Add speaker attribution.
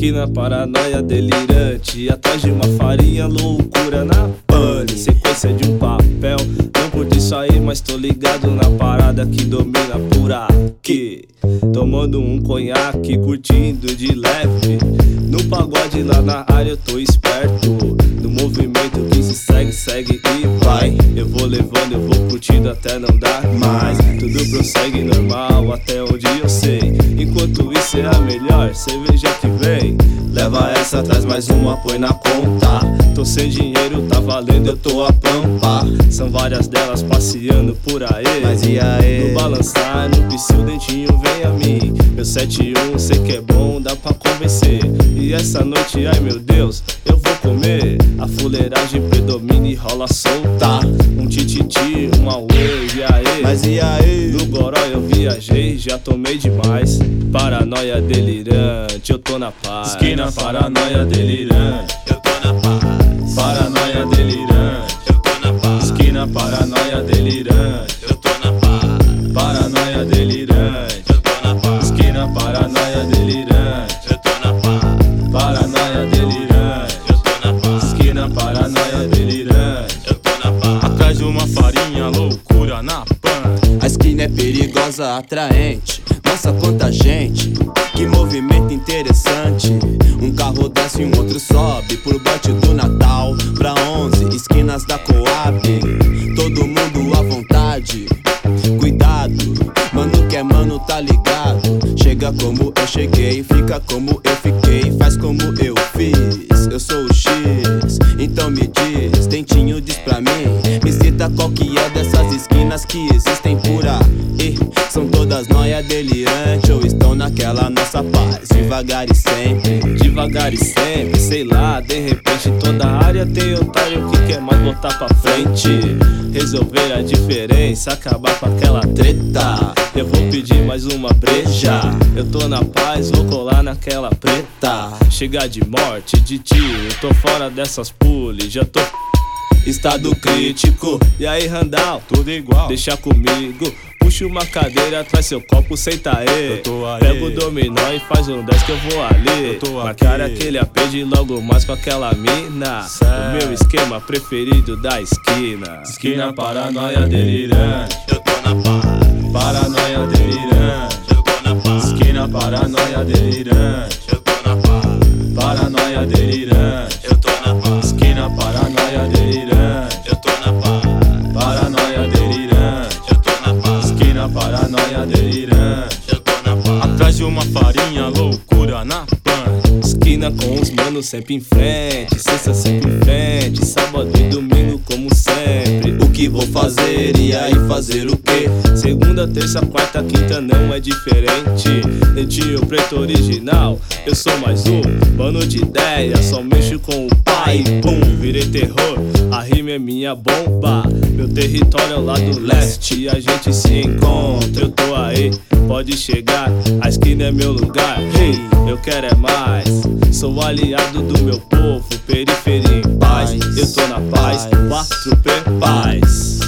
Speaker 1: Esquina paranoia delirante, atrás de uma farinha, loucura na pane. Sequência de um papel, não curti sair, mas tô ligado na parada que domina por aqui. Tomando um conhaque, curtindo de leve. No pagode lá na área eu tô esperto. No movimento que se segue, segue e vai. Eu vou levando, eu vou curtindo até não dar mais. Tudo prossegue normal até onde eu sei. Enquanto isso é a melhor cerveja que vem. Leva essa, traz mais uma, põe na conta. Tô sem dinheiro, tá valendo, eu tô a pampa. São várias delas passeando por aí.
Speaker 2: Mas e aí?
Speaker 1: No balançar, no piscil, o dentinho vem a mim. Meu 7-1, sei que é bom, dá pra convencer. E essa noite, ai meu Deus, eu vou comer. A fuleiragem predomina e rola solta. Um tititi, um auê, e aí?
Speaker 2: Mas e aí?
Speaker 1: No goró eu viajei, já tomei demais. Paranoia delirante, eu tô na paz.
Speaker 3: Esquina paranoia delirante, eu tô na paz. Paranoia delirante, eu tô na paz. Esquina paranoia delirante, eu tô na paz. Paranoia delirante, eu tô na paz. Esquina paranoia delirante, eu tô na paz. Paranoia delirante, eu tô na paz. Esquina paranoia delirante, eu tô na paz. Atrás de uma farinha, loucura na pan.
Speaker 2: A esquina é perigosa, atraente. Nossa, quanta gente, que movimento interessante. Um carro desce e um outro sobe por baixo do Natal pra 11 esquinas da Coab. Todo mundo à vontade, cuidado, mano que é mano tá ligado. Chega como eu cheguei, fica como eu fiquei, faz como eu fiz. Eu sou o X, então me diz, dentinho diz pra mim. Me cita qual que é dessas esquinas que existem por aí. São todas nóia delirante ou estão naquela nossa paz. Devagar e sempre,
Speaker 1: devagar e sempre, sei lá, de repente toda área tem otário que quer mais botar pra frente. Resolver a diferença, acabar com aquela treta. Eu vou pedir mais uma breja. Eu tô na paz, vou colar naquela preta. Chegar de morte, de tiro, tô fora dessas pules, já tô estado crítico. E aí Randall,
Speaker 3: tudo igual,
Speaker 1: deixa comigo. Puxa uma cadeira, traz seu copo, senta aí.
Speaker 3: Eu tô aí.
Speaker 1: Pega o dominó e faz um 10 que eu vou ali.
Speaker 3: Eu tô
Speaker 1: na
Speaker 3: aqui.
Speaker 1: cara aquele apede logo mais com aquela mina.
Speaker 3: Certo.
Speaker 1: O meu esquema preferido da esquina.
Speaker 3: Esquina paranoia delirante,
Speaker 2: eu tô na paz.
Speaker 3: paranoia delirante,
Speaker 2: Eu tô na paz.
Speaker 3: esquina paranoia delirante,
Speaker 2: Eu tô na paz.
Speaker 3: paranoia delirante,
Speaker 2: Eu tô na paz.
Speaker 3: esquina paranoia delirante,
Speaker 2: Eu tô na paz.
Speaker 3: paranoia delirante,
Speaker 2: Eu tô na paz.
Speaker 3: esquina paranoia delirante.
Speaker 2: Eu tô na paz.
Speaker 3: Atrás de uma farinha, loucura na pan.
Speaker 1: Esquina com os manos sempre em frente. Sexta sempre em frente. Sábado e domingo como sempre.
Speaker 2: O que vou fazer e aí fazer o quê?
Speaker 1: Segunda, terça, quarta, quinta não é diferente. Dentinho preto original, eu sou mais um mano de ideia, só mexo com o pai. Pum, virei terror, a rima é minha bomba. Meu território é o lado leste e a gente se encontra. Eu tô aí, pode chegar, a esquina é meu lugar. Hey, eu quero é mais, sou aliado do meu povo, periferia em paz. Eu tô na paz, 4P paz.